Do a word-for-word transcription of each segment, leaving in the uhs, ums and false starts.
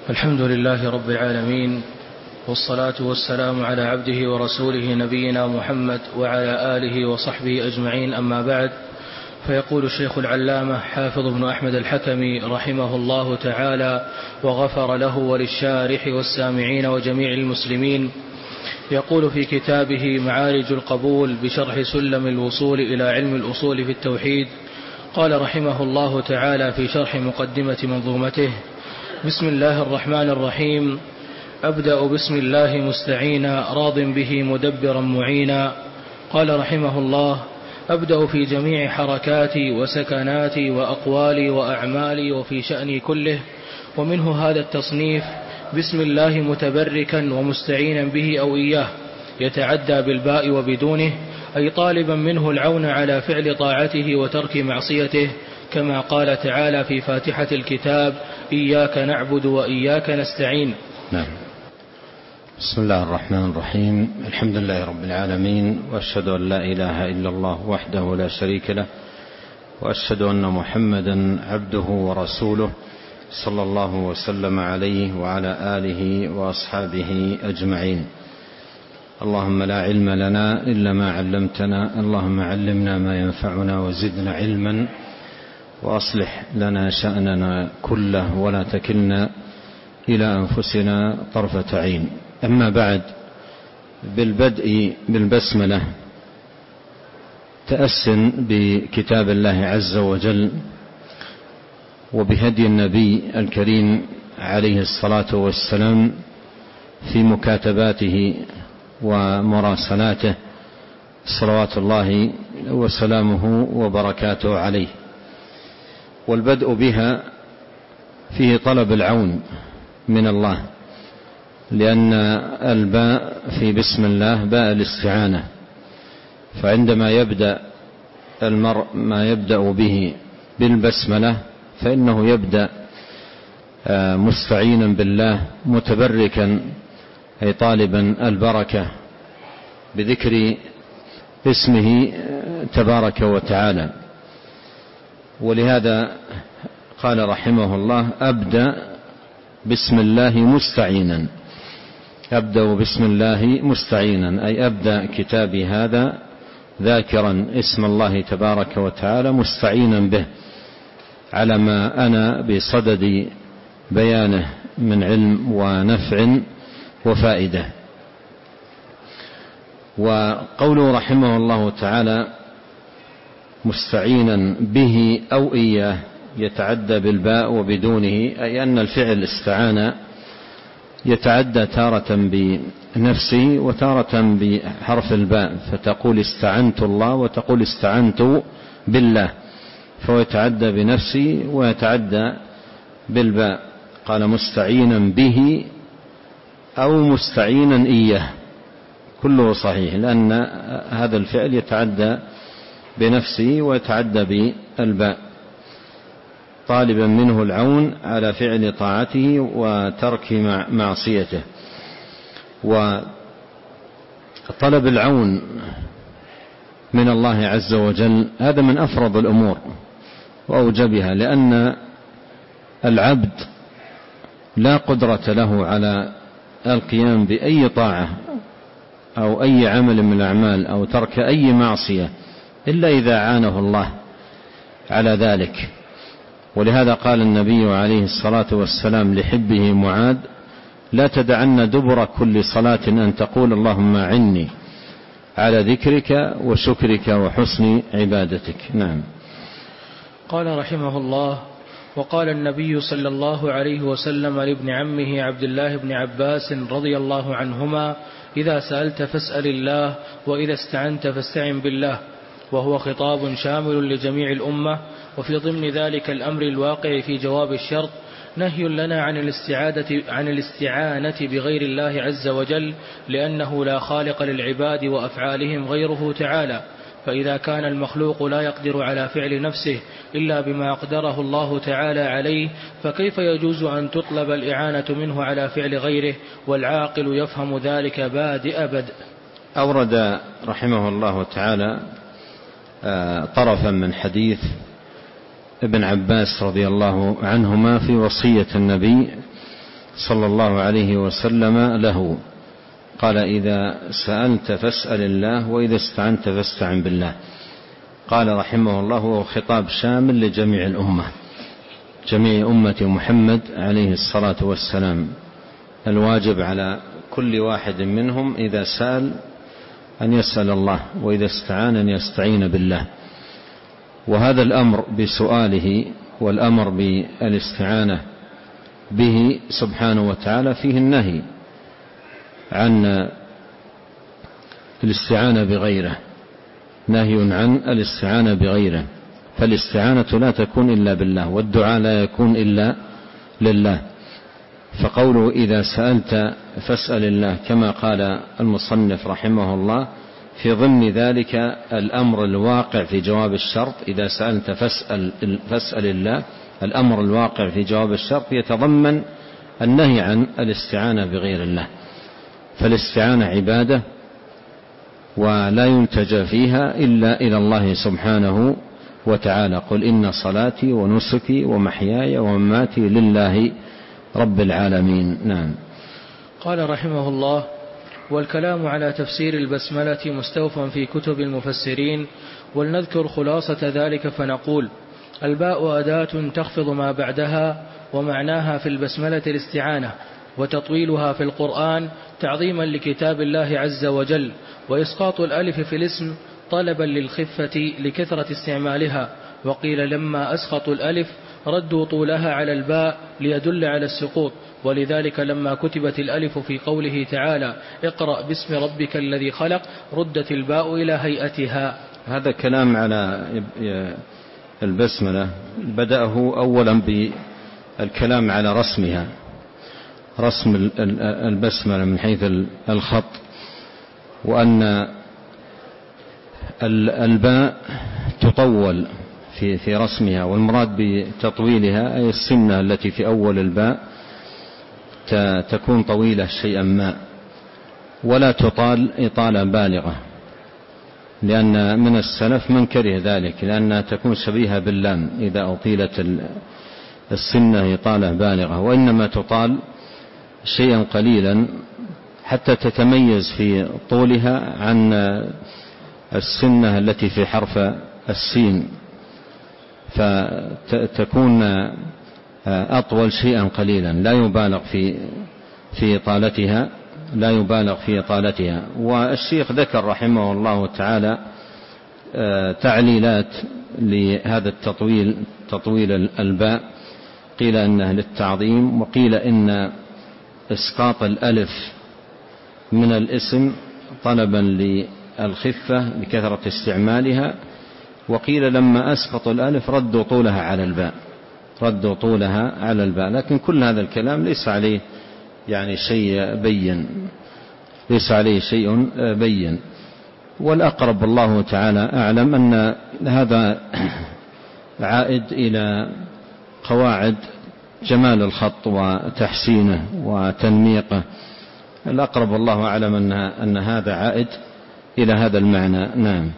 الحمد لله رب العالمين، والصلاة والسلام على عبده ورسوله نبينا محمد وعلى آله وصحبه أجمعين، أما بعد. فيقول الشيخ العلامة حافظ بن أحمد الحكمي رحمه الله تعالى وغفر له وللشارح والسامعين وجميع المسلمين، يقول في كتابه معارج القبول بشرح سلم الوصول إلى علم الأصول في التوحيد، قال رحمه الله تعالى في شرح مقدمة منظومته: بسم الله الرحمن الرحيم. أبدأ بسم الله مستعينا راض به مدبرا معينا. قال رحمه الله: أبدأ في جميع حركاتي وسكناتي وأقوالي وأعمالي وفي شأني كله، ومنه هذا التصنيف: بسم الله متبركا ومستعينا به أو إياه، يتعدى بالباء وبدونه، أي طالبا منه العون على فعل طاعته وترك معصيته، كما قال تعالى في فاتحة الكتاب: إياك نعبد وإياك نستعين. نعم. بسم الله الرحمن الرحيم. الحمد لله رب العالمين، وأشهد أن لا إله إلا الله وحده لا شريك له، وأشهد أن محمدا عبده ورسوله صلى الله وسلم عليه وعلى آله وأصحابه أجمعين. اللهم لا علم لنا إلا ما علمتنا، اللهم علمنا ما ينفعنا وزدنا علما، وأصلح لنا شأننا كله ولا تكلنا إلى أنفسنا طرفة عين. أما بعد، بالبدء بالبسملة تأسن بكتاب الله عز وجل وبهدي النبي الكريم عليه الصلاة والسلام في مكاتباته ومراسلاته صلوات الله وسلامه وبركاته عليه. والبدء بها فيه طلب العون من الله، لأن الباء في بسم الله باء الاستعانة، فعندما يبدأ المرء ما يبدأ به بالبسملة فإنه يبدأ مستعينا بالله متبركا، أي طالبا البركة بذكر اسمه تبارك وتعالى. ولهذا قال رحمه الله: أبدأ بسم الله مستعينا. أبدأ بسم الله مستعينا، أي أبدأ كتابي هذا ذاكرا اسم الله تبارك وتعالى مستعينا به على ما أنا بصدد بيانه من علم ونفع وفائدة. وقوله رحمه الله تعالى مستعينا به أو إياه يتعدى بالباء وبدونه، أي أن الفعل استعان يتعدى تارة بنفسه وتارة بحرف الباء، فتقول استعنت الله وتقول استعنت بالله، فهو يتعدى بنفسه ويتعدى بالباء. قال مستعينا به أو مستعينا إياه، كله صحيح، لأن هذا الفعل يتعدى بنفسه ويتعدى بالباء، طالبا منه العون على فعل طاعته وترك معصيته. وطلب العون من الله عز وجل هذا من أفرض الأمور وأوجبها، لأن العبد لا قدرة له على القيام بأي طاعة أو أي عمل من الأعمال أو ترك أي معصية إلا إذا عانه الله على ذلك. ولهذا قال النبي عليه الصلاة والسلام لحبه معاذ: لا تدعن دبر كل صلاة أن تقول اللهم أعني على ذكرك وشكرك وحسن عبادتك. نعم. قال رحمه الله: وقال النبي صلى الله عليه وسلم لابن عمه عبد الله بن عباس رضي الله عنهما: إذا سألت فاسأل الله، وإذا استعنت فاستعن بالله. وهو خطاب شامل لجميع الأمة، وفي ضمن ذلك الأمر الواقع في جواب الشرط نهي لنا عن الاستعادة عن الاستعانة بغير الله عز وجل، لأنه لا خالق للعباد وأفعالهم غيره تعالى، فإذا كان المخلوق لا يقدر على فعل نفسه إلا بما أقدره الله تعالى عليه، فكيف يجوز أن تطلب الإعانة منه على فعل غيره؟ والعاقل يفهم ذلك بادئ بدء. أورد رحمه الله تعالى طرفا من حديث ابن عباس رضي الله عنهما في وصية النبي صلى الله عليه وسلم له، قال: إذا سألت فاسأل الله، وإذا استعنت فاستعن بالله. قال رحمه الله: هو خطاب شامل لجميع الأمة، جميع أمة محمد عليه الصلاة والسلام. الواجب على كل واحد منهم إذا سأل أن يسأل الله، وإذا استعان أن يستعين بالله. وهذا الأمر بسؤاله والأمر بالاستعانة به سبحانه وتعالى فيه النهي عن الاستعانة بغيره، نهي عن الاستعانة بغيره، فالاستعانة لا تكون إلا بالله، والدعاء لا يكون إلا لله. فقوله: إذا سألت فاسأل الله، كما قال المصنف رحمه الله، في ضمن ذلك الأمر الواقع في جواب الشرط. إذا سألت فاسأل, فاسأل الله، الأمر الواقع في جواب الشرط يتضمن النهي عن الاستعانة بغير الله، فالاستعانة عبادة ولا يلتجأ فيها إلا إلى الله سبحانه وتعالى. قل إن صلاتي ونسكي ومحياي ومماتي لله رب العالمين. نعم. قال رحمه الله: والكلام على تفسير البسملة مستوفى في كتب المفسرين، ولنذكر خلاصة ذلك فنقول: الباء أداة تخفض ما بعدها، ومعناها في البسملة الاستعانة، وتطويلها في القرآن تعظيما لكتاب الله عز وجل، وإسقاط الألف في الاسم طلبا للخفة لكثرة استعمالها. وقيل لما أسقطوا الألف ردوا طولها على الباء ليدل على السقوط، ولذلك لما كتبت الألف في قوله تعالى: اقرأ باسم ربك الذي خلق، ردت الباء إلى هيئتها. هذا كلام على البسملة بدأه أولا بالكلام على رسمها، رسم البسملة من حيث الخط، وأن الباء تطول في في رسمها، والمراد بتطويلها أي السنة التي في أول الباء تكون طويلة شيئا ما، ولا تطال إطالة بالغة، لأن من السلف من كره ذلك، لأنها تكون شبيهة باللام إذا أطيلت السنة إطالة بالغة، وإنما تطال شيئا قليلا حتى تتميز في طولها عن السنة التي في حرف السين، فتكون أطول شيئا قليلا، لا يبالغ في في إطالتها لا يبالغ في إطالتها. والشيخ ذكر رحمه الله تعالى تعليلات لهذا التطويل، تطويل الباء، قيل إنه للتعظيم، وقيل إن إسقاط الألف من الاسم طلبا للخفة لكثرة استعمالها، وقيل لما أسقطوا الألف ردوا طولها على الباء ردوا طولها على الباء. لكن كل هذا الكلام ليس عليه يعني شيء بين ليس عليه شيء بين والأقرب الله تعالى أعلم أن هذا عائد إلى قواعد جمال الخط وتحسينه وتنميقه. الأقرب الله أعلم أن, أن هذا عائد إلى هذا المعنى. نعم.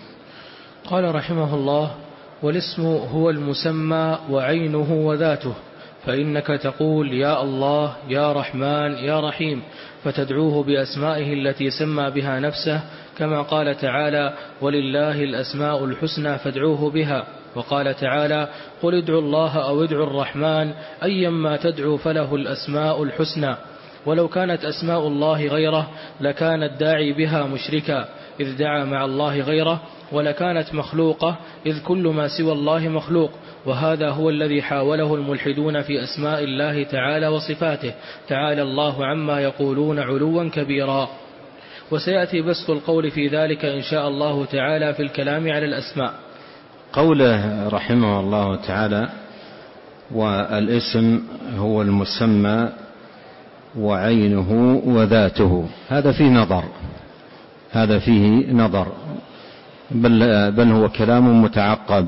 قال رحمه الله: والاسم هو المسمى وعينه وذاته، فإنك تقول يا الله يا رحمن يا رحيم، فتدعوه بأسمائه التي سمى بها نفسه، كما قال تعالى: ولله الأسماء الحسنى فادعوه بها. وقال تعالى: قل ادعوا الله أو ادعوا الرحمن أيما تدعو فله الأسماء الحسنى. ولو كانت أسماء الله غيره لكان الداعي بها مشركا إذ دعا مع الله غيره، ولكانت مخلوقة إذ كل ما سوى الله مخلوق. وهذا هو الذي حاوله الملحدون في أسماء الله تعالى وصفاته، تعالى الله عما يقولون علوا كبيرا. وسيأتي بسط القول في ذلك إن شاء الله تعالى في الكلام على الأسماء. قوله رحمه الله تعالى: والاسم هو المسمى وعينه وذاته، هذا فيه نظر هذا فيه نظر بل, بل هو كلام متعقب.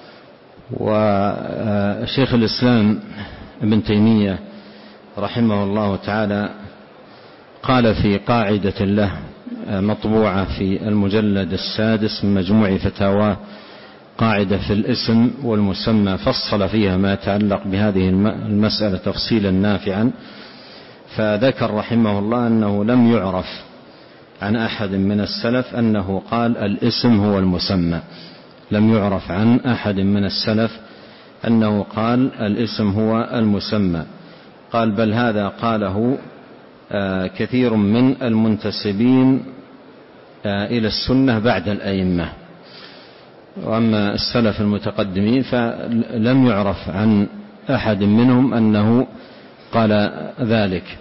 وشيخ الإسلام ابن تيمية رحمه الله تعالى قال في قاعدة له مطبوعة في المجلد السادس من مجموع فتاواه، قاعدة في الاسم والمسمى، فصل فيها ما يتعلق بهذه المسألة تفصيلا نافعا. فذكر رحمه الله أنه لم يعرف عن أحد من السلف أنه قال الاسم هو المسمى، لم يعرف عن أحد من السلف أنه قال الاسم هو المسمى. قال بل هذا قاله كثير من المنتسبين إلى السنة بعد الأئمة، وأما السلف المتقدمين فلم يعرف عن أحد منهم أنه قال ذلك.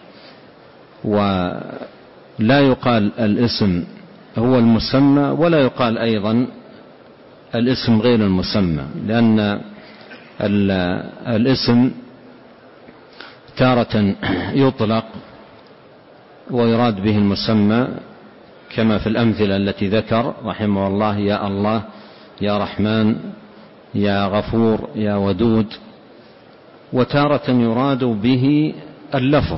ولا يقال الاسم هو المسمى ولا يقال أيضا الاسم غير المسمى، لأن الاسم تارة يطلق ويراد به المسمى كما في الأمثلة التي ذكر رحمه الله: يا الله، يا رحمن، يا غفور، يا ودود. وتارة يراد به اللفظ،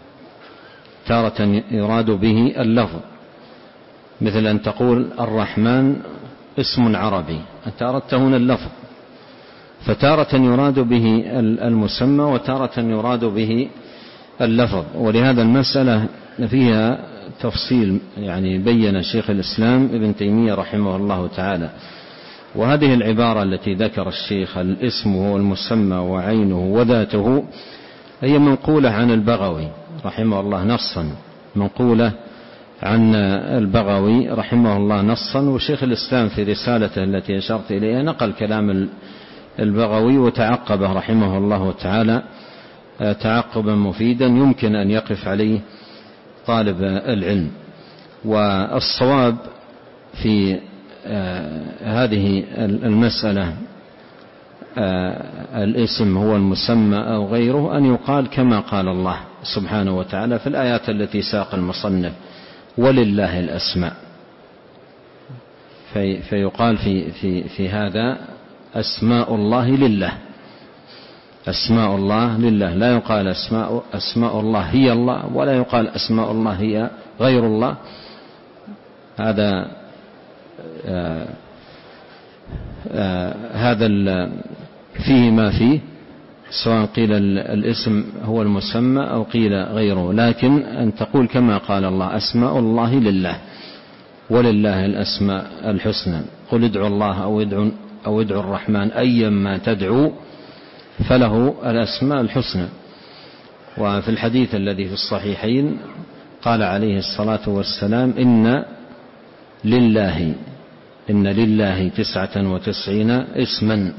تارة يراد به اللفظ، مثل أن تقول الرحمن اسم عربي، أنت أردت هنا اللفظ. فتارة يراد به المسمى وتارة يراد به اللفظ. ولهذا المسألة فيها تفصيل، يعني بين شيخ الإسلام ابن تيمية رحمه الله تعالى. وهذه العبارة التي ذكر الشيخ الاسم هو المسمى وعينه وذاته هي منقولة عن البغوي رحمه الله نصا، منقولة عن البغوي رحمه الله نصا. وشيخ الإسلام في رسالته التي أشرت إليها نقل كلام البغوي وتعقبه رحمه الله تعالى تعقبا مفيدا يمكن أن يقف عليه طالب العلم. والصواب في هذه المسألة الاسم هو المسمى أو غيره أن يقال كما قال الله سبحانه وتعالى في الآيات التي ساق المصنف: ولله الأسماء. في فيقال في, في, في هذا أسماء الله لله، أسماء الله لله، لا يقال أسماء, أسماء الله هي الله، ولا يقال أسماء الله هي غير الله. هذا آه آه هذا فيه ما فيه، سواء قيل الاسم هو المسمى أو قيل غيره، لكن أن تقول كما قال الله: أسماء الله لله ولله الأسماء الحسنى، قل ادعوا الله أو ادعوا, أو ادعوا الرحمن أيما تدعوا فله الأسماء الحسنى. وفي الحديث الذي في الصحيحين قال عليه الصلاة والسلام: إن لله إن لله تسعة وتسعين اسما،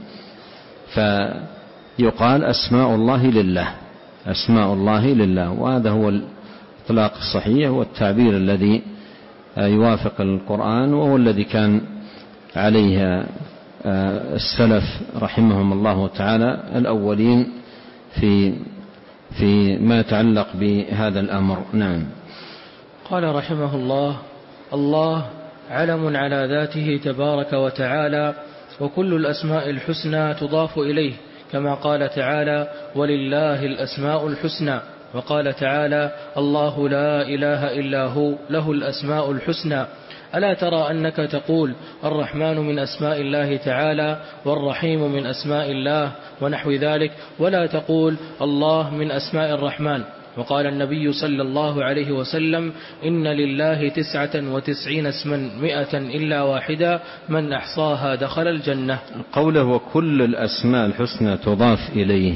فيقال أسماء الله لله، أسماء الله لله. وهذا هو الإطلاق الصحيح والتعبير الذي يوافق القرآن، وهو الذي كان عليه السلف رحمهم الله تعالى الأولين في في ما يتعلق بهذا الأمر. نعم. قال رحمه الله: الله علم على ذاته تبارك وتعالى، وكل الأسماء الحسنى تضاف إليه، كما قال تعالى: ولله الأسماء الحسنى. وقال تعالى: الله لا إله إلا هو له الأسماء الحسنى. ألا ترى أنك تقول الرحمن من أسماء الله تعالى، والرحيم من أسماء الله، ونحو ذلك، ولا تقول الله من أسماء الرحمن. وقال النبي صلى الله عليه وسلم: إن لله تسعة وتسعين اسما مئة إلا واحدا من أحصاها دخل الجنة. قوله وكل الأسماء الحسنى تضاف إليه،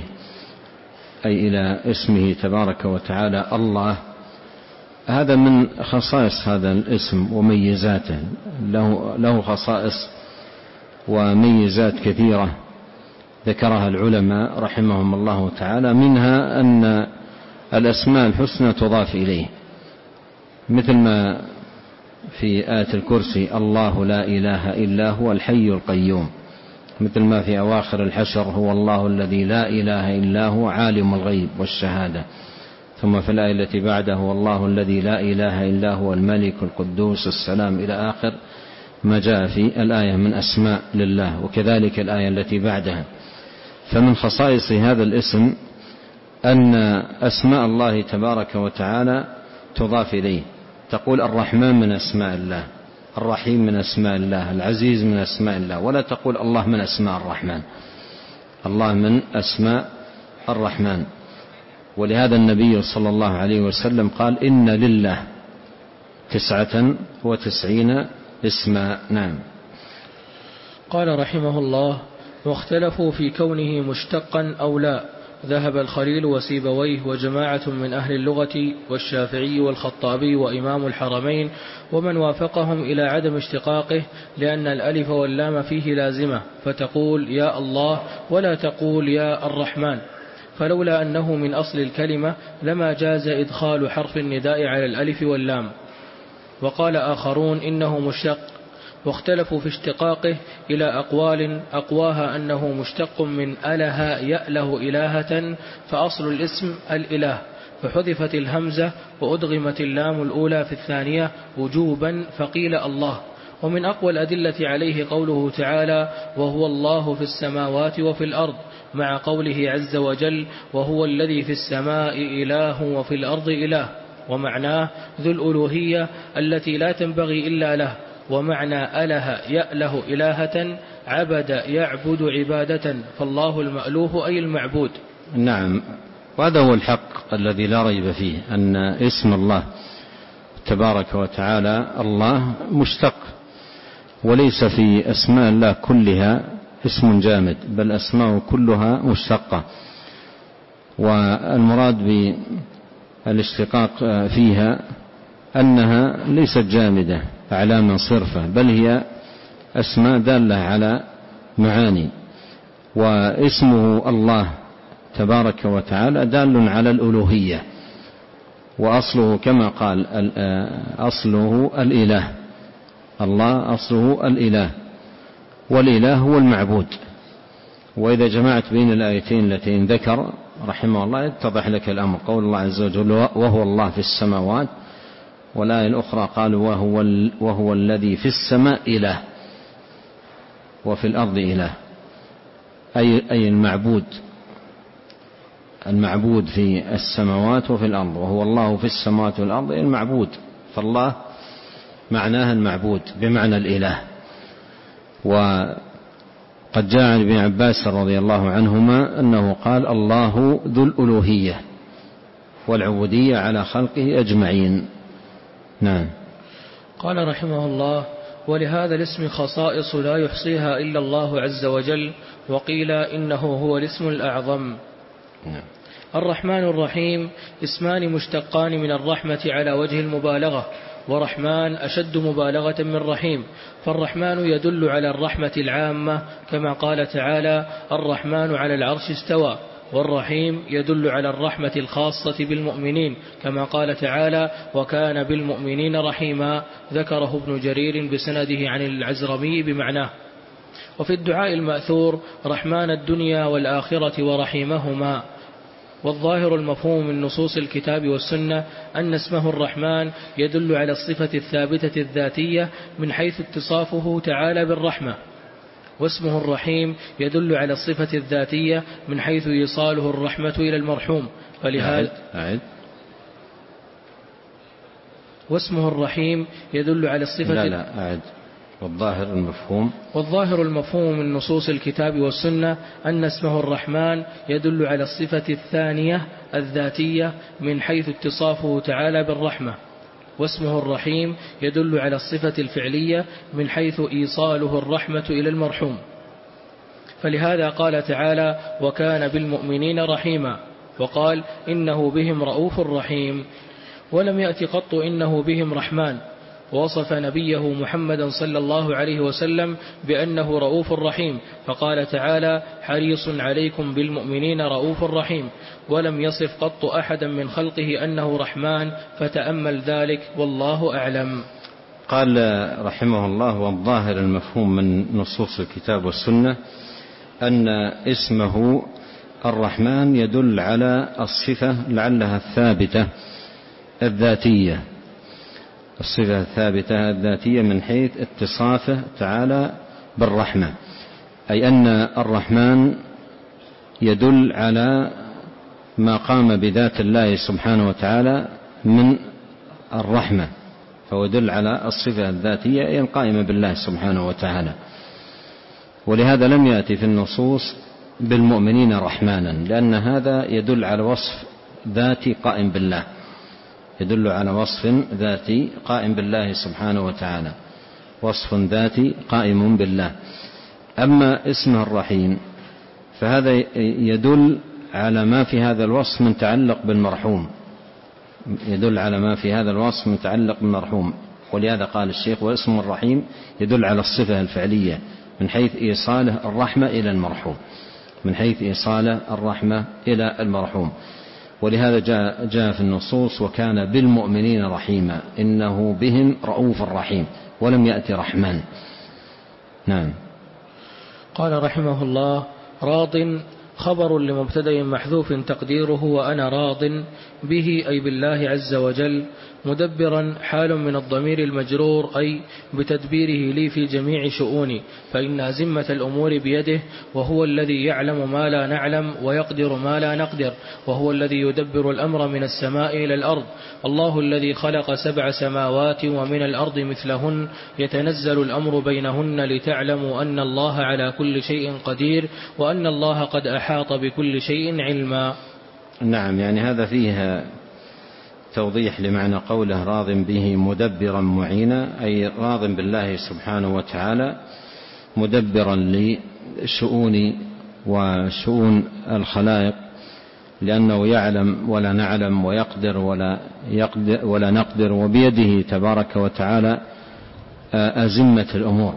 أي إلى اسمه تبارك وتعالى الله، هذا من خصائص هذا الاسم وميزاته، له, له خصائص وميزات كثيرة ذكرها العلماء رحمهم الله تعالى، منها أن الأسماء الحسنى تضاف إليه، مثل ما في آية الكرسي: الله لا إله إلا هو الحي القيوم، مثل ما في أواخر الحشر: هو الله الذي لا إله إلا هو عالم الغيب والشهادة. ثم في الآية التي بعده: هو الله الذي لا إله إلا هو الملك القدوس السلام، إلى آخر ما جاء في الآية من أسماء لله. وكذلك الآية التي بعدها. فمن خصائص هذا الاسم أن أسماء الله تبارك وتعالى تضاف إليه، تقول الرحمن من أسماء الله، الرحيم من أسماء الله، العزيز من أسماء الله، ولا تقول الله من أسماء الرحمن، الله من أسماء الرحمن. ولهذا النبي صلى الله عليه وسلم قال إن لله تسعة وتسعين اسما. نعم. قال رحمه الله: واختلفوا في كونه مشتقا أو لا، ذهب الخليل وسيبويه وجماعة من أهل اللغة والشافعي والخطابي وإمام الحرمين ومن وافقهم إلى عدم اشتقاقه، لأن الألف واللام فيه لازمة، فتقول يا الله ولا تقول يا الرحمن، فلولا أنه من أصل الكلمة لما جاز إدخال حرف النداء على الألف واللام. وقال آخرون إنه مشتق، واختلفوا في اشتقاقه إلى أقوال، أقواها أنه مشتق من أله يأله إلهة، فأصل الاسم الإله، فحذفت الهمزة وأدغمت اللام الأولى في الثانية وجوبا، فقيل الله. ومن أقوى الأدلة عليه قوله تعالى: وهو الله في السماوات وفي الأرض، مع قوله عز وجل: وهو الذي في السماء إله وفي الأرض إله، ومعناه ذو الألوهية التي لا تنبغي إلا له. ومعنى أله يأله إلهة عبد يعبد عبادة، فالله المألوه أي المعبود. نعم، وهذا هو الحق الذي لا ريب فيه، أن اسم الله تبارك وتعالى الله مشتق، وليس في أسماء الله كلها اسم جامد، بل أسماء كلها مشتقة، والمراد بالاشتقاق فيها أنها ليست جامدة أعلاما صرفة، بل هي أسماء دالة على معاني. واسمه الله تبارك وتعالى دال على الألوهية، وأصله كما قال أصله الإله، الله أصله الإله، والإله هو المعبود. وإذا جمعت بين الآيتين التي ذكر رحمه الله يتضح لك الأمر. قول الله عز وجل: وهو الله في السماوات، والآية الأخرى قال: وهو, وهو الذي في السماء إله وفي الأرض إله، أي, أي المعبود المعبود في السماوات وفي الأرض، وهو الله في السماوات والأرض أي المعبود، فالله معناها المعبود بمعنى الإله. وقد جاء عن ابن عباس رضي الله عنهما أنه قال: الله ذو الألوهية والعبودية على خلقه أجمعين. نعم. قال رحمه الله: ولهذا الاسم خصائص لا يحصيها إلا الله عز وجل، وقيل إنه هو الاسم الأعظم. نعم. الرحمن الرحيم اسمان مشتقان من الرحمة على وجه المبالغة، ورحمن أشد مبالغة من رحيم، فالرحمن يدل على الرحمة العامة كما قال تعالى: الرحمن على العرش استوى، والرحيم يدل على الرحمة الخاصة بالمؤمنين كما قال تعالى: وكان بالمؤمنين رحيما، ذكره ابن جرير بسنده عن العزرمي بمعناه. وفي الدعاء المأثور: رحمن الدنيا والآخرة ورحيمهما. والظاهر المفهوم من نصوص الكتاب والسنة أن اسمه الرحمن يدل على الصفة الثابتة الذاتية من حيث اتصافه تعالى بالرحمة، واسمه الرحيم يدل على الصفة الذاتية من حيث إيصاله الرحمة إلى المرحوم، فلهذا أعد. واسمه الرحيم يدل على الصفة لا لا أعد. والظاهر المفهوم والظاهر المفهوم من نصوص الكتاب والسنة أن اسمه الرحمن يدل على الصفة الثانية الذاتية من حيث اتصافه تعالى بالرحمة، واسمه الرحيم يدل على الصفة الفعلية من حيث إيصاله الرحمة إلى المرحوم، فلهذا قال تعالى: وكان بالمؤمنين رحيما، وقال: إنه بهم رؤوف رحيم، ولم يأت قط إنه بهم رحمن. ووصف نبيه محمدا صلى الله عليه وسلم بأنه رؤوف رحيم، فقال تعالى: حريص عليكم بالمؤمنين رؤوف رحيم، ولم يصف قط أحدا من خلقه أنه رحمن، فتأمل ذلك والله أعلم. قال رحمه الله: والظاهر المفهوم من نصوص الكتاب والسنة أن اسمه الرحمن يدل على الصفة لعلها الثابتة الذاتية، الصفة الثابتة الذاتية من حيث اتصافه تعالى بالرحمة، أي أن الرحمن يدل على ما قام بذات الله سبحانه وتعالى من الرحمة، فهو يدل على الصفة الذاتية أي القائمة بالله سبحانه وتعالى. ولهذا لم يأتي في النصوص بالمؤمنين رحمانا، لأن هذا يدل على وصف ذاتي قائم بالله، يدل على وصف ذاتي قائم بالله سبحانه وتعالى، وصف ذاتي قائم بالله. أما اسمه الرحيم فهذا يدل على ما في هذا الوصف متعلق بالمرحوم، يدل على ما في هذا الوصف متعلق بالمرحوم، ولهذا قال الشيخ: واسم الرحيم يدل على الصفة الفعلية من حيث إيصاله الرحمة إلى المرحوم، من حيث إيصاله الرحمة إلى المرحوم. ولهذا جاء, جاء في النصوص: وكان بالمؤمنين رحيما إنه بهم رؤوف رحيم، ولم يأتي رحمن. نعم. قال رحمه الله: راض خبر لمبتدأ محذوف تقديره وأنا راض به أي بالله عز وجل. مدبرا حال من الضمير المجرور أي بتدبيره لي في جميع شؤوني، فإن زمة الأمور بيده، وهو الذي يعلم ما لا نعلم ويقدر ما لا نقدر، وهو الذي يدبر الأمر من السماء إلى الأرض. الله الذي خلق سبع سماوات ومن الأرض مثلهن يتنزل الأمر بينهن لتعلموا أن الله على كل شيء قدير وأن الله قد أحاط بكل شيء علما. نعم، يعني هذا فيه توضيح لمعنى قوله راض به مدبرا معينا، أي راض بالله سبحانه وتعالى مدبرا لشؤون وشؤون الخلائق، لأنه يعلم ولا نعلم ويقدر ولا, يقدر ولا نقدر، وبيده تبارك وتعالى أزمة الأمور.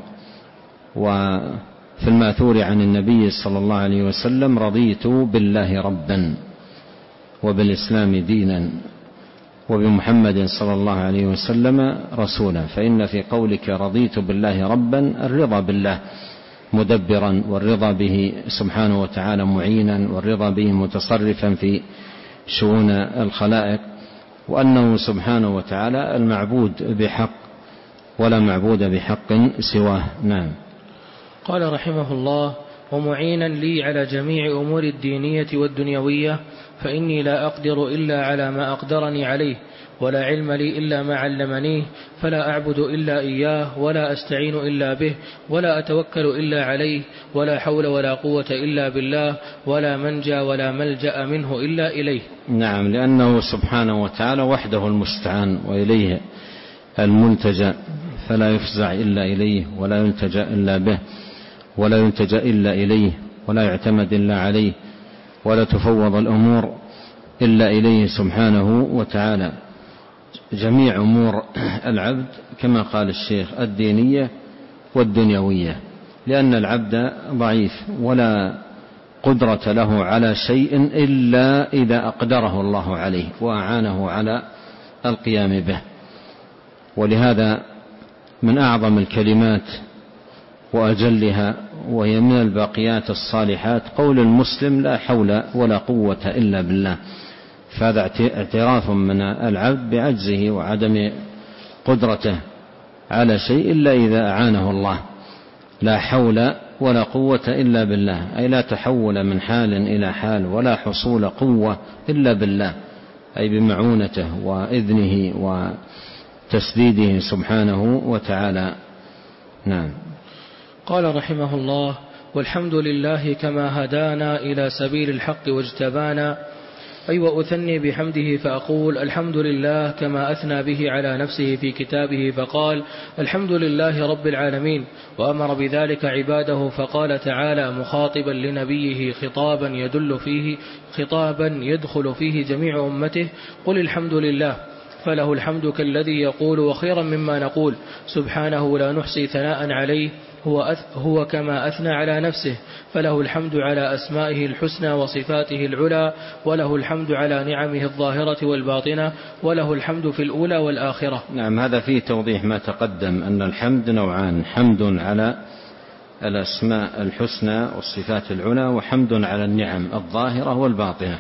وفي الماثور عن النبي صلى الله عليه وسلم: رضيت بالله ربا وبالإسلام دينا وبمحمد صلى الله عليه وسلم رسولا. فإن في قولك رضيت بالله ربا الرضا بالله مدبرا، والرضا به سبحانه وتعالى معينا، والرضا به متصرفا في شؤون الخلائق، وأنه سبحانه وتعالى المعبود بحق ولا معبود بحق سواه. نعم. قال رحمه الله: ومعينا لي على جميع أمور الدينية والدنيوية، فإني لا أقدر إلا على ما أقدرني عليه، ولا علم لي إلا ما علمنيه، فلا أعبد إلا إياه، ولا أستعين إلا به، ولا أتوكل إلا عليه، ولا حول ولا قوة إلا بالله، ولا منجى ولا ملجأ منه إلا إليه. نعم، لأنه سبحانه وتعالى وحده المستعان وإليه الملتجأ، فلا يفزع إلا إليه، ولا يلتجأ إلا به، ولا يلتجأ إلا إليه، ولا يعتمد إلا عليه، ولا تفوض الأمور إلا إليه سبحانه وتعالى. جميع أمور العبد كما قال الشيخ الدينية والدنيوية، لأن العبد ضعيف ولا قدرة له على شيء إلا إذا أقدره الله عليه وأعانه على القيام به. ولهذا من أعظم الكلمات وأجلها وهي من الباقيات الصالحات قول المسلم: لا حول ولا قوة إلا بالله. فهذا اعتراف من العبد بعجزه وعدم قدرته على شيء إلا إذا أعانه الله. لا حول ولا قوة إلا بالله، أي لا تحول من حال إلى حال، ولا حصول قوة إلا بالله، أي بمعونته وإذنه وتسديده سبحانه وتعالى. نعم. قال رحمه الله: والحمد لله كما هدانا إلى سبيل الحق واجتبانا. أي وأثني بحمده فأقول الحمد لله كما أثنى به على نفسه في كتابه فقال: الحمد لله رب العالمين، وأمر بذلك عباده فقال تعالى مخاطبا لنبيه خطابا يدل فيه خطابا يدخل فيه جميع أمته: قل الحمد لله، فله الحمد كالذي يقول وخيرا مما نقول، سبحانه لا نحصي ثناء عليه، هو, هو كما أثنى على نفسه، فله الحمد على أسمائه الحسنى وصفاته العلى، وله الحمد على نعمه الظاهرة والباطنة، وله الحمد في الأولى والآخرة. نعم، هذا فيه توضيح ما تقدم أن الحمد نوعان: حمد على الأسماء الحسنى والصفات العلى، وحمد على النعم الظاهرة والباطنة.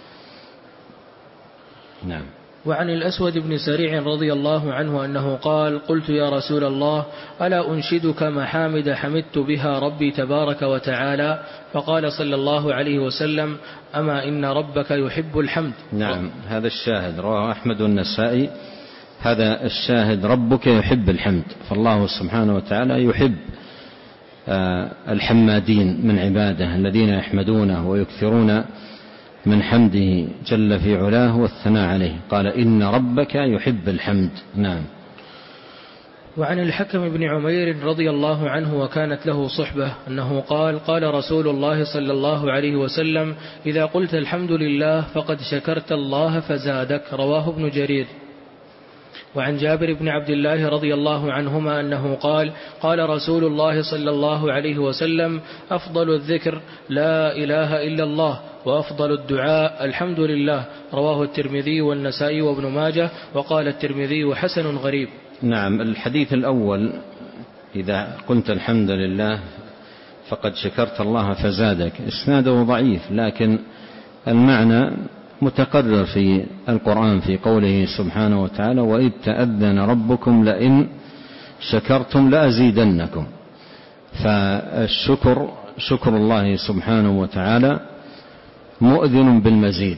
نعم. وعن الأسود بن سريع رضي الله عنه أنه قال: قلت يا رسول الله ألا أنشدك محامد حمدت بها ربي تبارك وتعالى؟ فقال صلى الله عليه وسلم: أما إن ربك يحب الحمد. نعم، هذا الشاهد رواه أحمد والنسائي. هذا الشاهد: ربك يحب الحمد، فالله سبحانه وتعالى يحب الحمادين من عباده الذين يحمدونه ويكثرون من حمده جل في علاه والثناء عليه. قال إن ربك يحب الحمد. نعم. وعن الحكم بن عمير رضي الله عنه وكانت له صحبة أنه قال قال رسول الله صلى الله عليه وسلم إذا قلت الحمد لله فقد شكرت الله فزادك. رواه ابن جرير. وعن جابر بن عبد الله رضي الله عنهما أنه قال قال رسول الله صلى الله عليه وسلم أفضل الذكر لا إله إلا الله وأفضل الدعاء الحمد لله. رواه الترمذي والنسائي وابن ماجه. وقال الترمذي حسن غريب. نعم. الحديث الأول إذا قلت الحمد لله فقد شكرت الله فزادك إسناده ضعيف، لكن المعنى متقرر في القرآن في قوله سبحانه وتعالى وإذ تأذن ربكم لئن شكرتم لأزيدنكم. فالشكر شكر الله سبحانه وتعالى مؤذن بالمزيد،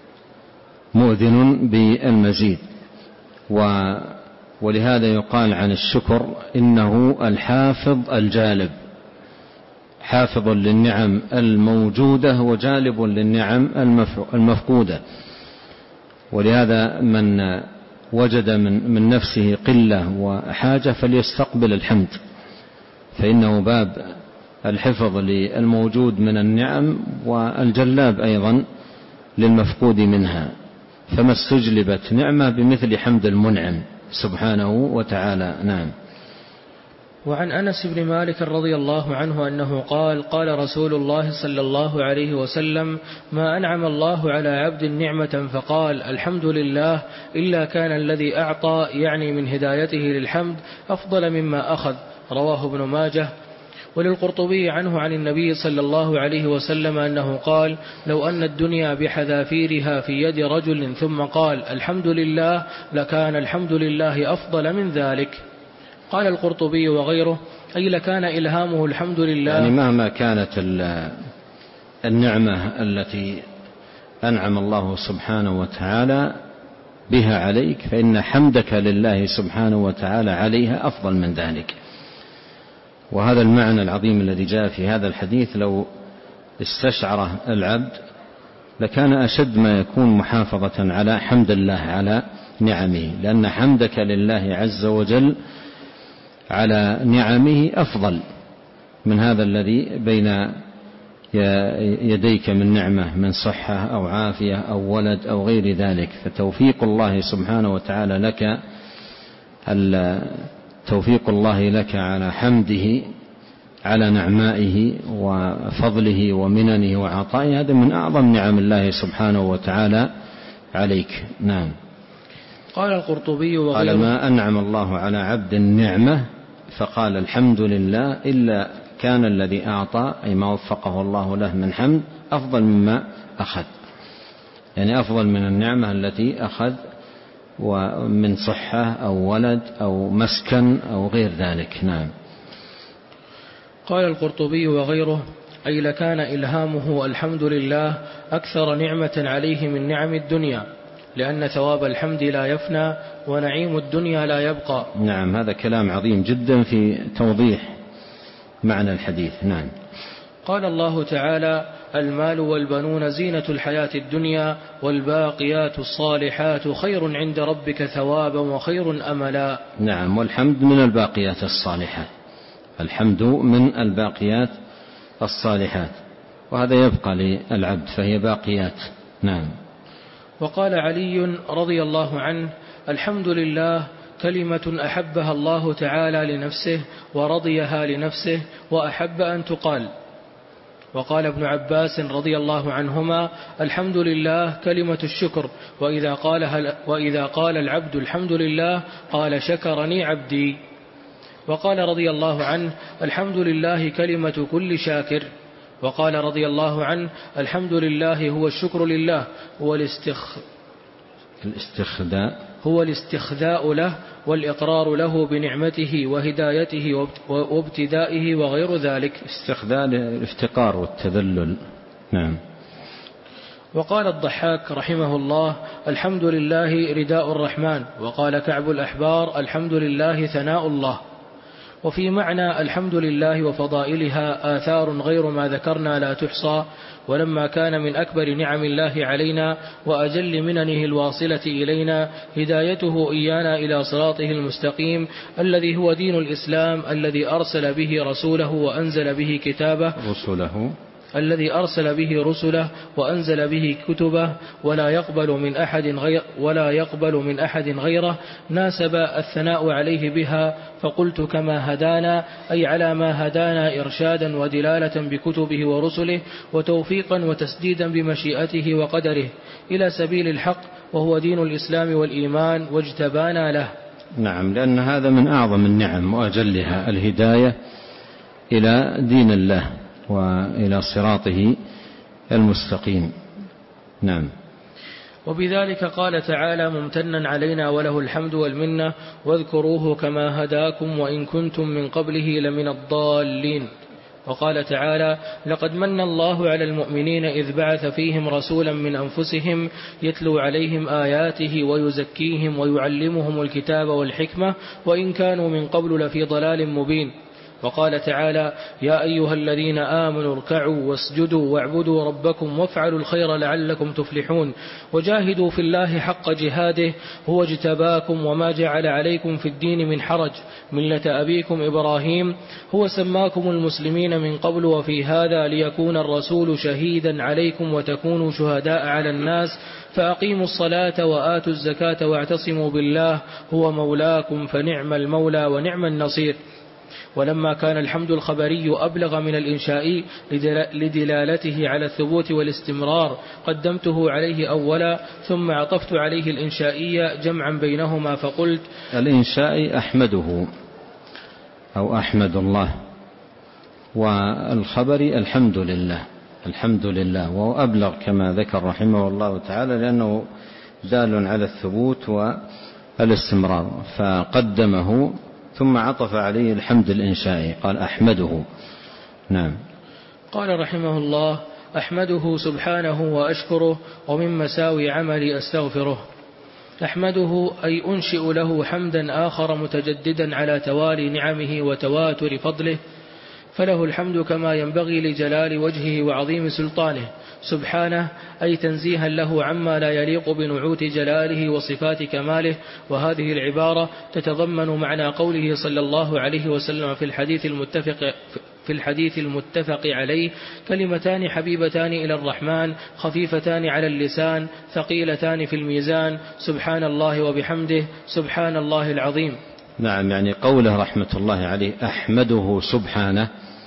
مؤذن بالمزيد. ولهذا يقال عن الشكر إنه الحافظ الجالب، حافظ للنعم الموجودة وجالب للنعم المفقودة. ولهذا من وجد من, من نفسه قلة وحاجة فليستقبل الحمد، فإنه باب الحفظ للموجود من النعم والجلاب أيضا للمفقود منها. فما استجلبت نعمة بمثل حمد المنعم سبحانه وتعالى. نعم. وعن أنس بن مالك رضي الله عنه أنه قال قال رسول الله صلى الله عليه وسلم ما أنعم الله على عبد نعمة فقال الحمد لله إلا كان الذي أعطى يعني من هدايته للحمد أفضل مما أخذ. رواه ابن ماجه. وللقرطبي عنه عن النبي صلى الله عليه وسلم أنه قال لو أن الدنيا بحذافيرها في يد رجل ثم قال الحمد لله لكان الحمد لله أفضل من ذلك. قال القرطبي وغيره أي لكان إلهامه الحمد لله، يعني مهما كانت النعمة التي أنعم الله سبحانه وتعالى بها عليك فإن حمدك لله سبحانه وتعالى عليها أفضل من ذلك. وهذا المعنى العظيم الذي جاء في هذا الحديث لو استشعره العبد لكان أشد ما يكون محافظة على حمد الله على نعمه، لأن حمدك لله عز وجل على نعمه أفضل من هذا الذي بين يديك من نعمة من صحة أو عافية أو ولد أو غير ذلك. فتوفيق الله سبحانه وتعالى لك توفيق الله لك على حمده على نعمائه وفضله ومننه وعطائه هذا من أعظم نعم الله سبحانه وتعالى عليك. نعم. قال القرطبي وغيره قال ما أنعم الله على عبد النعمة فقال الحمد لله إلا كان الذي أعطى أي ما وفقه الله له من حمد أفضل مما أخذ، يعني أفضل من النعمة التي أخذ ومن صحة أو ولد أو مسكن أو غير ذلك. نعم. قال القرطبي وغيره أي لكان إلهامه الحمد لله أكثر نعمة عليه من نعم الدنيا، لأن ثواب الحمد لا يفنى ونعيم الدنيا لا يبقى. نعم. هذا كلام عظيم جدا في توضيح معنى الحديث. نعم. قال الله تعالى المال والبنون زينة الحياة الدنيا والباقيات الصالحات خير عند ربك ثوابا وخير أملا. نعم. والحمد من الباقيات الصالحات، الحمد من الباقيات الصالحات، وهذا يبقى للعبد فهي باقيات. نعم. وقال علي رضي الله عنه الحمد لله كلمة أحبها الله تعالى لنفسه ورضيها لنفسه وأحب أن تقال. وقال ابن عباس رضي الله عنهما الحمد لله كلمة الشكر، وإذا قال, وإذا قال العبد الحمد لله قال شكرني عبدي. وقال رضي الله عنه الحمد لله كلمة كل شاكر. وقال رضي الله عنه الحمد لله هو الشكر لله هو الاستخ... الاستخداء هو الاستخذاء له والإقرار له بنعمته وهدايته وابتدائه وغير ذلك. استخذاء الافتقار والتذلل. نعم. وقال الضحاك رحمه الله الحمد لله رداء الرحمن. وقال كعب الأحبار الحمد لله ثناء الله. وفي معنى الحمد لله وفضائلها آثار غير ما ذكرنا لا تحصى، ولما كان من أكبر نعم الله علينا وأجل مننه الواصلة إلينا هدايته إيانا إلى صراطه المستقيم الذي هو دين الإسلام الذي أرسل به رسوله وأنزل به كتابه رسوله الذي أرسل به رسله وأنزل به كتبه ولا يقبل من أحد غير ولا يقبل من أحد غيره، ناسب الثناء عليه بها، فقلت كما هدانا، أي على ما هدانا إرشادا ودلالة بكتبه ورسله وتوفيقا وتسديدا بمشيئته وقدره إلى سبيل الحق، وهو دين الإسلام والإيمان، واجتبانا له. نعم، لأن هذا من أعظم النعم وأجلها، الهداية إلى دين الله وإلى صراطه المستقيم. نعم. وبذلك قال تعالى ممتنا علينا وله الحمد والمنة، واذكروه كما هداكم وإن كنتم من قبله لمن الضالين. وقال تعالى لقد من الله على المؤمنين إذ بعث فيهم رسولا من أنفسهم يتلو عليهم آياته ويزكيهم ويعلمهم الكتاب والحكمة وإن كانوا من قبل لفي ضلال مبين. وقال تعالى يا أيها الذين آمنوا اركعوا واسجدوا واعبدوا ربكم وافعلوا الخير لعلكم تفلحون وجاهدوا في الله حق جهاده هو اجتباكم وما جعل عليكم في الدين من حرج ملة أبيكم إبراهيم هو سماكم المسلمين من قبل وفي هذا ليكون الرسول شهيدا عليكم وتكونوا شهداء على الناس فأقيموا الصلاة وآتوا الزكاة واعتصموا بالله هو مولاكم فنعم المولى ونعم النصير. ولما كان الحمد الخبري أبلغ من الإنشائي لدلالته على الثبوت والاستمرار قدمته عليه أولا ثم عطفت عليه الإنشائي جمعا بينهما فقلت الإنشائي أحمده أو أحمد الله، والخبري الحمد لله الحمد لله، وهو أبلغ كما ذكر رحمه الله تعالى لأنه دال على الثبوت والاستمرار، فقدمه ثم عطف عليه الحمد الإنشائي قال أحمده. نعم. قال رحمه الله أحمده سبحانه وأشكره ومن مساوي عملي أستغفره. أحمده أي أنشئ له حمدا آخر متجددا على توالي نعمه وتواتر فضله، فله الحمد كما ينبغي لجلال وجهه وعظيم سلطانه سبحانه، أي تنزيها له عما لا يليق بنعوت جلاله وصفات كماله. وهذه العبارة تتضمن معنى قوله صلى الله عليه وسلم في الحديث المتفق في الحديث المتفق عليه كلمتان حبيبتان إلى الرحمن خفيفتان على اللسان ثقيلتان في الميزان سبحان الله وبحمده سبحان الله العظيم. نعم، يعني قوله رحمة الله عليه أحمده سبحانه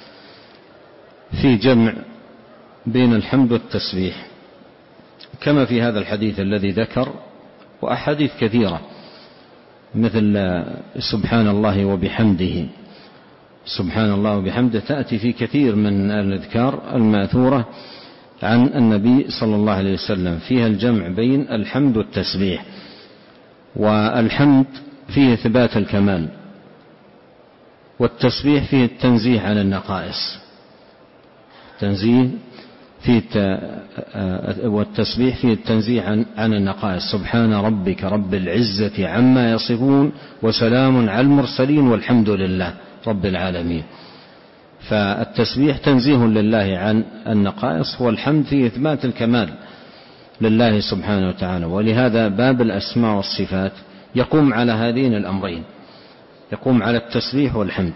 في جمع بين الحمد والتسبيح كما في هذا الحديث الذي ذكر وأحاديث كثيرة مثل سبحان الله وبحمده سبحان الله وبحمده تأتي في كثير من الأذكار الماثورة عن النبي صلى الله عليه وسلم، فيها الجمع بين الحمد والتسبيح. والحمد فيه إثبات الكمال، والتسبيح فيه التنزيه عن النقائص، تنزيه فيه والتسبيح فيه التنزيه عن عن النقائص. سبحان ربك رب العزة عما يصفون وسلام على المرسلين والحمد لله رب العالمين. فالتسبيح تنزيه لله عن النقائص، والحمد فيه إثبات الكمال لله سبحانه وتعالى. ولهذا باب الأسماء والصفات يقوم على هذين الأمرين، يقوم على التسبيح والحمد.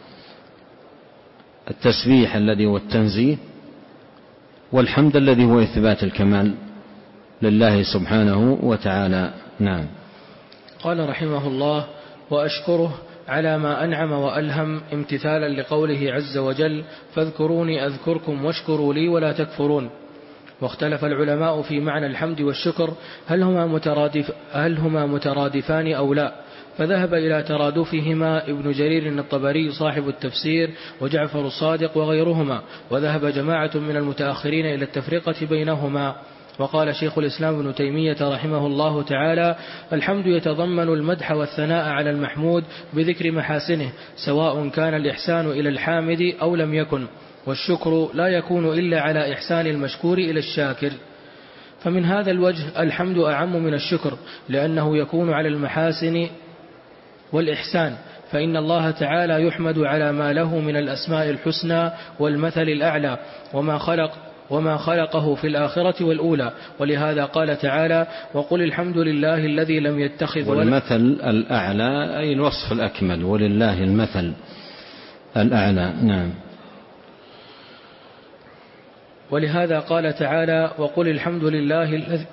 التسبيح الذي هو التنزيه، والحمد الذي هو إثبات الكمال لله سبحانه وتعالى. نعم. قال رحمه الله وأشكره على ما أنعم وألهم امتثالا لقوله عز وجل فاذكروني أذكركم واشكروا لي ولا تكفرون. واختلف العلماء في معنى الحمد والشكر هل هما مترادف هل هما مترادفان أو لا، فذهب إلى ترادفهما ابن جرير الطبري صاحب التفسير وجعفر الصادق وغيرهما، وذهب جماعة من المتأخرين إلى التفرقة بينهما. وقال شيخ الإسلام ابن تيمية رحمه الله تعالى الحمد يتضمن المدح والثناء على المحمود بذكر محاسنه سواء كان الإحسان إلى الحامد أو لم يكن، والشكر لا يكون إلا على إحسان المشكور إلى الشاكر. فمن هذا الوجه الحمد أعم من الشكر، لأنه يكون على المحاسن والإحسان، فإن الله تعالى يحمد على ما له من الأسماء الحسنى والمثل الأعلى وما خلق وما خلقه في الآخرة والأولى. ولهذا قال تعالى: وقل الحمد لله الذي لم يتخذ ولد. والمثل الأعلى أي الوصف الأكمل، ولله المثل الأعلى. نعم. ولهذا قال تعالى: وقل الحمد لله الذي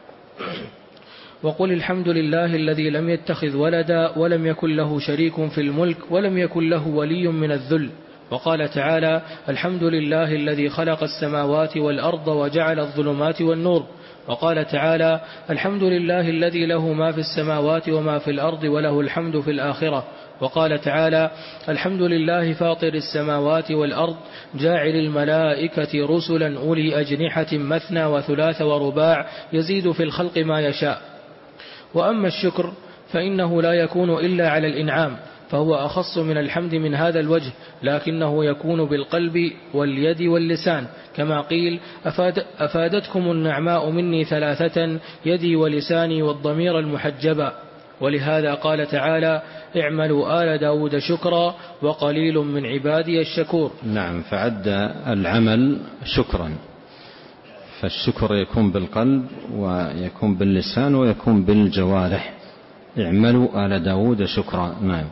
وقل الحمد لله الذي لم يتخذ ولدا ولم يكن له شريك في الملك ولم يكن له ولي من الذل. وقال تعالى: الحمد لله الذي خلق السماوات والأرض وجعل الظلمات والنور. وقال تعالى: الحمد لله الذي له ما في السماوات وما في الأرض وله الحمد في الآخرة. وقال تعالى: الحمد لله فاطر السماوات والأرض جاعل الملائكة رسلا أولي أجنحة مثنى وثلاث ورباع يزيد في الخلق ما يشاء. وأما الشكر فإنه لا يكون إلا على الإنعام، فهو أخص من الحمد من هذا الوجه، لكنه يكون بالقلب واليد واللسان، كما قيل: أفاد أفادتكم النعماء مني ثلاثة: يدي ولساني والضمير المحجبا. ولهذا قال تعالى: اعملوا آل داود شكرا وقليل من عبادي الشكور. نعم، فعد العمل شكرا، فالشكر يكون بالقلب ويكون باللسان ويكون بالجوارح. اعملوا آل داود شكرا. نعم.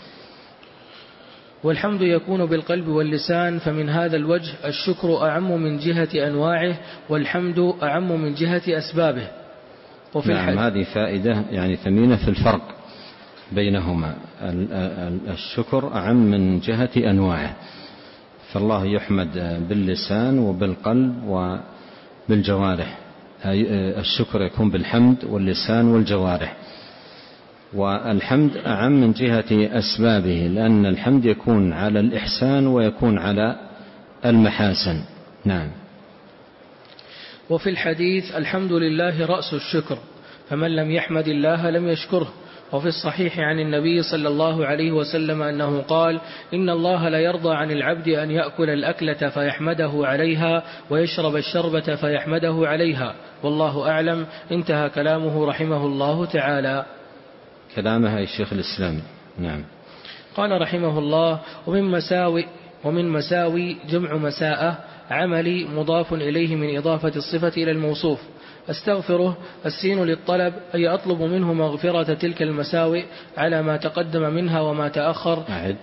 والحمد يكون بالقلب واللسان، فمن هذا الوجه الشكر أعم من جهة أنواعه، والحمد أعم من جهة أسبابه. وفي نعم، هذه فائدة يعني ثمينة في الفرق بينهما. الشكر أعم من جهة أنواعه، فالله يحمد باللسان وبالقلب وبالجوارح. الشكر يكون بالحمد واللسان والجوارح. والحمد أعم من جهة أسبابه، لأن الحمد يكون على الإحسان ويكون على المحاسن. نعم. وفي الحديث: الحمد لله رأس الشكر، فمن لم يحمد الله لم يشكره. وفي الصحيح عن النبي صلى الله عليه وسلم أنه قال: إن الله لا يرضى عن العبد أن يأكل الأكلة فيحمده عليها ويشرب الشربة فيحمده عليها، والله أعلم. انتهى كلامه رحمه الله تعالى. كلامها الشيخ الإسلام. نعم. قال رحمه الله: ومن مساوي ومن مساوي جمع مساءة عملي مضاف إليه من إضافة الصفة إلى الموصوف. أستغفره السين للطلب، أي أطلب منه مغفرة تلك المساوئ على ما تقدم منها وما تأخر. أعد.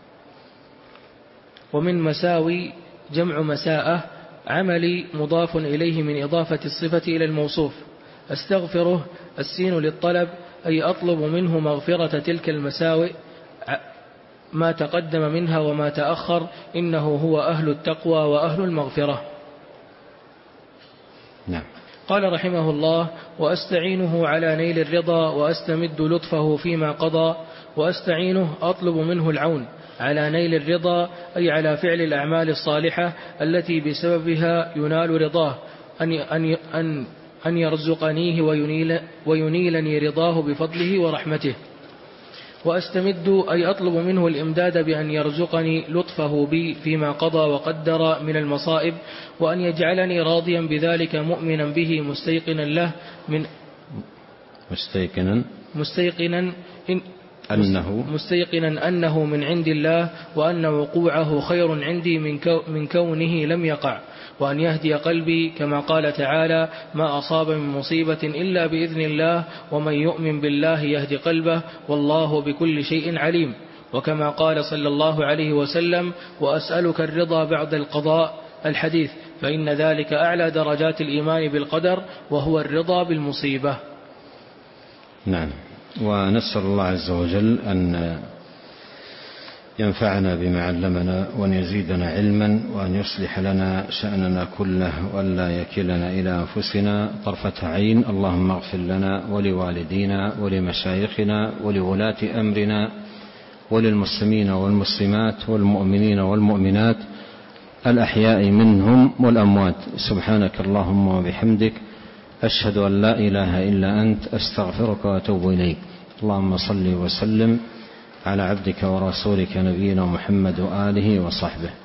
ومن مساوي جمع مساءة عملي مضاف إليه من إضافة الصفة إلى الموصوف. أستغفره السين للطلب، أي أطلب منه مغفرة تلك المساوئ ما تقدم منها وما تأخر، إنه هو أهل التقوى وأهل المغفرة. نعم. قال رحمه الله: وأستعينه على نيل الرضا وأستمد لطفه فيما قضى. وأستعينه أطلب منه العون على نيل الرضا، أي على فعل الأعمال الصالحة التي بسببها ينال رضاه، أن أن أن أن يرزقنيه وينيل وينيلني رضاه بفضله ورحمته. وأستمد أي أطلب منه الإمداد بأن يرزقني لطفه بي فيما قضى وقدر من المصائب، وأن يجعلني راضيا بذلك مؤمنا به مستيقنا له من مستيقنا مستيقنا إن أنه مستيقنا أنه من عند الله، وأن وقوعه خير عندي من من كونه لم يقع، وأن يهدي قلبي كما قال تعالى: ما أصاب من مصيبة إلا بإذن الله، ومن يؤمن بالله يهدي قلبه، والله بكل شيء عليم. وكما قال صلى الله عليه وسلم: وأسألك الرضا بعد القضاء، الحديث، فإن ذلك أعلى درجات الإيمان بالقدر، وهو الرضا بالمصيبة. نعم. ونسأل الله عز وجل أن ينفعنا بما علمنا، وأن يزيدنا علما، وأن يصلح لنا شأننا كله، وأن لا يكلنا إلى أنفسنا طرفة عين. اللهم اغفر لنا ولوالدينا ولمشايخنا ولولاة أمرنا وللمسلمين والمسلمات والمؤمنين والمؤمنات الأحياء منهم والأموات. سبحانك اللهم وبحمدك، أشهد أن لا إله إلا أنت، أستغفرك وأتوب إليك. اللهم صل وسلم على عبدك ورسولك نبينا محمد وآله وصحبه.